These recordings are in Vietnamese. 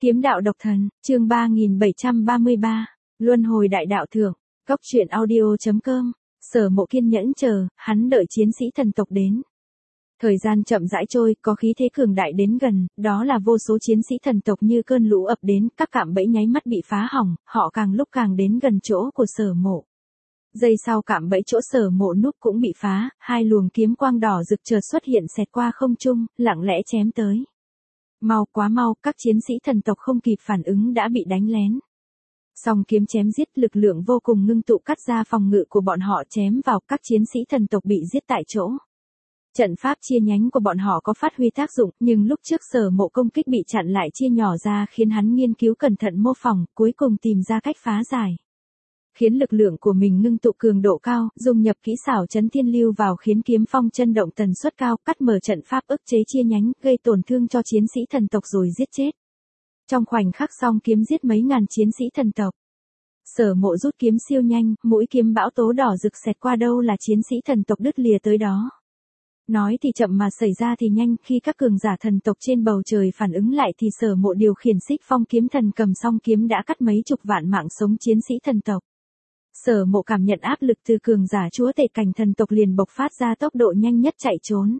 Kiếm đạo độc thần, chương 3733, Luân hồi đại đạo thượng, Cốc truyện audio.com, Sở Mộ kiên nhẫn chờ, hắn đợi chiến sĩ thần tộc đến. Thời gian chậm rãi trôi, có khí thế cường đại đến gần, đó là vô số chiến sĩ thần tộc như cơn lũ ập đến, các cạm bẫy nháy mắt bị phá hỏng, họ càng lúc càng đến gần chỗ của Sở Mộ. Giây sau cạm bẫy chỗ Sở Mộ núp cũng bị phá, hai luồng kiếm quang đỏ rực chợt xuất hiện xẹt qua không trung, lặng lẽ chém tới. Mau quá mau, các chiến sĩ thần tộc không kịp phản ứng đã bị đánh lén. Song kiếm chém giết lực lượng vô cùng ngưng tụ cắt ra phòng ngự của bọn họ chém vào các chiến sĩ thần tộc bị giết tại chỗ. Trận pháp chia nhánh của bọn họ có phát huy tác dụng, nhưng lúc trước Sở Mộ công kích bị chặn lại chia nhỏ ra khiến hắn nghiên cứu cẩn thận mô phỏng, cuối cùng tìm ra cách phá giải. Khiến lực lượng của mình ngưng tụ cường độ cao, dung nhập kỹ xảo chấn thiên lưu vào khiến kiếm phong chân động tần suất cao, cắt mở trận pháp ức chế chia nhánh, gây tổn thương cho chiến sĩ thần tộc rồi giết chết. Trong khoảnh khắc song kiếm giết mấy ngàn chiến sĩ thần tộc. Sở Mộ rút kiếm siêu nhanh, mũi kiếm bão tố đỏ rực xẹt qua đâu là chiến sĩ thần tộc đứt lìa tới đó. Nói thì chậm mà xảy ra thì nhanh, khi các cường giả thần tộc trên bầu trời phản ứng lại thì Sở Mộ điều khiển Xích Phong kiếm thần cầm song kiếm đã cắt mấy chục vạn mạng sống chiến sĩ thần tộc. Sở Mộ cảm nhận áp lực từ cường giả chúa tể cảnh thần tộc liền bộc phát ra tốc độ nhanh nhất chạy trốn.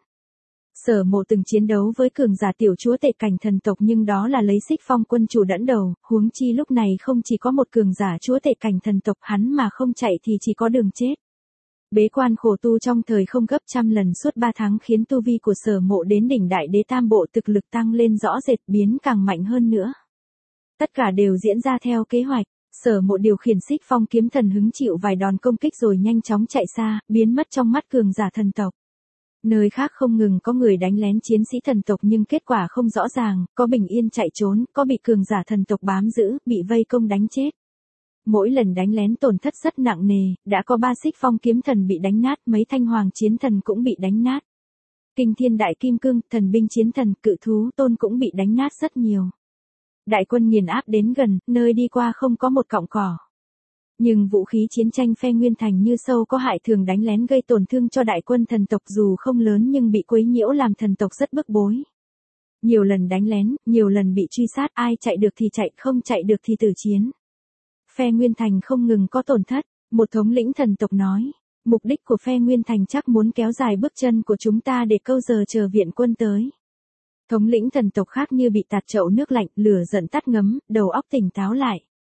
Sở Mộ từng chiến đấu với cường giả tiểu chúa tể cảnh thần tộc nhưng đó là lấy Xích Phong quân chủ dẫn đầu, huống chi lúc này không chỉ có một cường giả chúa tể cảnh thần tộc, hắn mà không chạy thì chỉ có đường chết. Bế quan khổ tu trong thời không gấp trăm lần suốt 3 tháng khiến tu vi của Sở Mộ đến đỉnh đại đế tam bộ thực lực tăng lên rõ rệt, biến càng mạnh hơn nữa. Tất cả đều diễn ra theo kế hoạch. Sở Mộ điều khiển Xích Phong kiếm thần hứng chịu vài đòn công kích rồi nhanh chóng chạy xa, biến mất trong mắt cường giả thần tộc. Nơi khác không ngừng có người đánh lén chiến sĩ thần tộc nhưng kết quả không rõ ràng, có bình yên chạy trốn, có bị cường giả thần tộc bám giữ, bị vây công đánh chết. Mỗi lần đánh lén tổn thất rất nặng nề, đã có 3 Xích Phong kiếm thần bị đánh nát, mấy thanh hoàng chiến thần cũng bị đánh nát. Kinh thiên đại kim cương, thần binh chiến thần, cự thú tôn cũng bị đánh nát rất nhiều. Đại quân nghiền áp đến gần, nơi đi qua không có một cọng cỏ. Nhưng vũ khí chiến tranh phe Nguyên Thành như sâu có hại thường đánh lén gây tổn thương cho đại quân thần tộc dù không lớn nhưng bị quấy nhiễu làm thần tộc rất bức bối. Nhiều lần đánh lén, nhiều lần bị truy sát, ai chạy được thì chạy, không chạy được thì tử chiến. Phe Nguyên Thành không ngừng có tổn thất, một thống lĩnh thần tộc nói. Mục đích của phe Nguyên Thành chắc muốn kéo dài bước chân của chúng ta để câu giờ chờ viện quân tới. Thống lĩnh thần tộc khác như bị tạt chậu nước lạnh, lửa giận tắt ngấm, đầu óc tỉnh táo lại.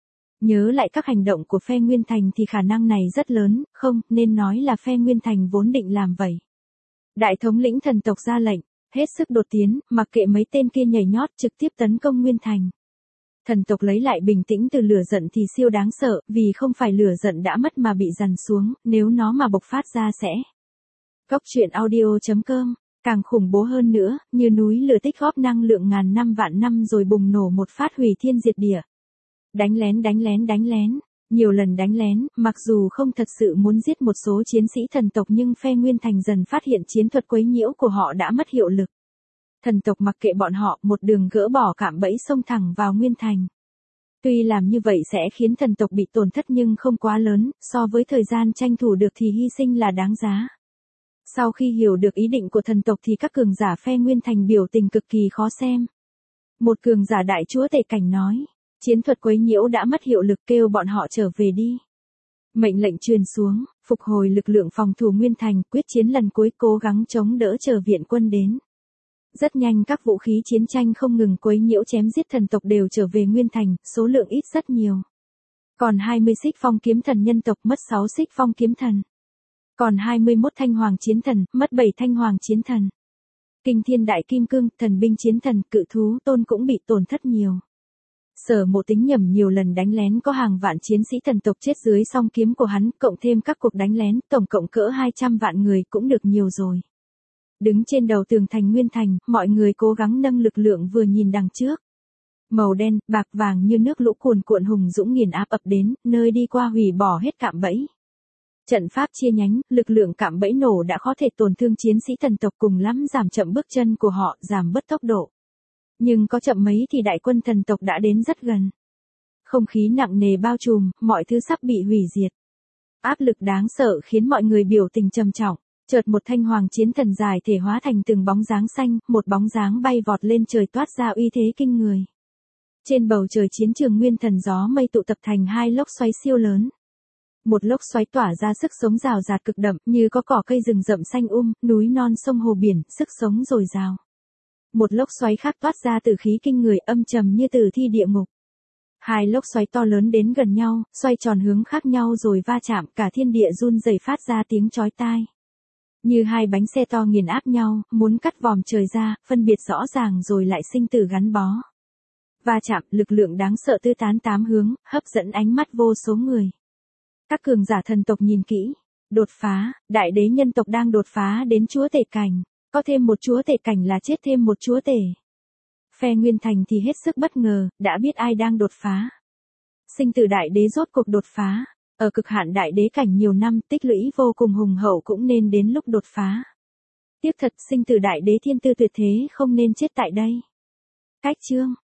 Nhớ lại các hành động của phe Nguyên Thành thì khả năng này rất lớn, không, nên nói là phe Nguyên Thành vốn định làm vậy. Đại thống lĩnh thần tộc ra lệnh, hết sức đột tiến, mặc kệ mấy tên kia nhảy nhót trực tiếp tấn công Nguyên Thành. Thần tộc lấy lại bình tĩnh từ lửa giận thì siêu đáng sợ, vì không phải lửa giận đã mất mà bị dằn xuống, nếu nó mà bộc phát ra sẽ. Cốc truyện audio.com, càng khủng bố hơn nữa, như núi lửa tích góp năng lượng ngàn năm vạn năm rồi bùng nổ một phát hủy thiên diệt địa. Đánh lén, nhiều lần đánh lén, mặc dù không thật sự muốn giết một số chiến sĩ thần tộc nhưng phe Nguyên Thành dần phát hiện chiến thuật quấy nhiễu của họ đã mất hiệu lực. Thần tộc mặc kệ bọn họ, một đường gỡ bỏ cạm bẫy xông thẳng vào Nguyên Thành. Tuy làm như vậy sẽ khiến thần tộc bị tổn thất nhưng không quá lớn, so với thời gian tranh thủ được thì hy sinh là đáng giá. Sau khi hiểu được ý định của thần tộc thì các cường giả phe Nguyên Thành biểu tình cực kỳ khó xem. Một cường giả đại chúa tể cảnh nói, chiến thuật quấy nhiễu đã mất hiệu lực, kêu bọn họ trở về đi. Mệnh lệnh truyền xuống, phục hồi lực lượng phòng thủ Nguyên Thành, quyết chiến lần cuối cố gắng chống đỡ chờ viện quân đến. Rất nhanh các vũ khí chiến tranh không ngừng quấy nhiễu chém giết thần tộc đều trở về Nguyên Thành, số lượng ít rất nhiều. Còn 20 Xích Phong kiếm thần nhân tộc mất 6 Xích Phong kiếm thần. Còn 21 thanh hoàng chiến thần, mất 7 thanh hoàng chiến thần. Kinh thiên đại kim cương, thần binh chiến thần, cự thú tôn cũng bị tổn thất nhiều. Sở Mộ tính nhầm nhiều lần đánh lén có hàng vạn chiến sĩ thần tộc chết dưới song kiếm của hắn, cộng thêm các cuộc đánh lén, tổng cộng cỡ 200 vạn người cũng được nhiều rồi. Đứng trên đầu tường thành Nguyên Thành, mọi người cố gắng nâng lực lượng vừa nhìn đằng trước. Màu đen, bạc vàng như nước lũ cuồn cuộn hùng dũng nghiền áp ập đến, nơi đi qua hủy bỏ hết cạm bẫy. Trận pháp chia nhánh, lực lượng cạm bẫy nổ đã có thể tổn thương chiến sĩ thần tộc cùng lắm giảm chậm bước chân của họ, giảm bớt tốc độ. Nhưng có chậm mấy thì đại quân thần tộc đã đến rất gần. Không khí nặng nề bao trùm, mọi thứ sắp bị hủy diệt. Áp lực đáng sợ khiến mọi người biểu tình trầm trọng. Chợt một thanh hoàng chiến thần dài thể hóa thành từng bóng dáng xanh, một bóng dáng bay vọt lên trời toát ra uy thế kinh người. Trên bầu trời chiến trường nguyên thần gió mây tụ tập thành hai lốc xoáy siêu lớn. Một lốc xoáy tỏa ra sức sống rào rạt cực đậm như có cỏ cây rừng rậm xanh núi non sông hồ biển, sức sống dồi dào. Một lốc xoáy khác toát ra từ khí kinh người âm trầm như từ thi địa ngục. Hai lốc xoáy to lớn đến gần nhau, xoay tròn hướng khác nhau rồi va chạm, cả thiên địa run rẩy phát ra tiếng chói tai. Như hai bánh xe to nghiền áp nhau, muốn cắt vòm trời ra, phân biệt rõ ràng rồi lại sinh tử gắn bó. Va chạm, lực lượng đáng sợ tứ tán tám hướng, hấp dẫn ánh mắt vô số người. Các cường giả thần tộc nhìn kỹ. Đột phá, đại đế nhân tộc đang đột phá đến chúa tể cảnh. Có thêm một chúa tể cảnh là chết thêm một chúa tể. Phe Nguyên Thành thì hết sức bất ngờ, đã biết ai đang đột phá. Sinh tử đại đế rốt cuộc đột phá. Ở cực hạn đại đế cảnh nhiều năm tích lũy vô cùng hùng hậu cũng nên đến lúc đột phá. Tiếc thật sinh tử đại đế thiên tư tuyệt thế không nên chết tại đây. Cách chương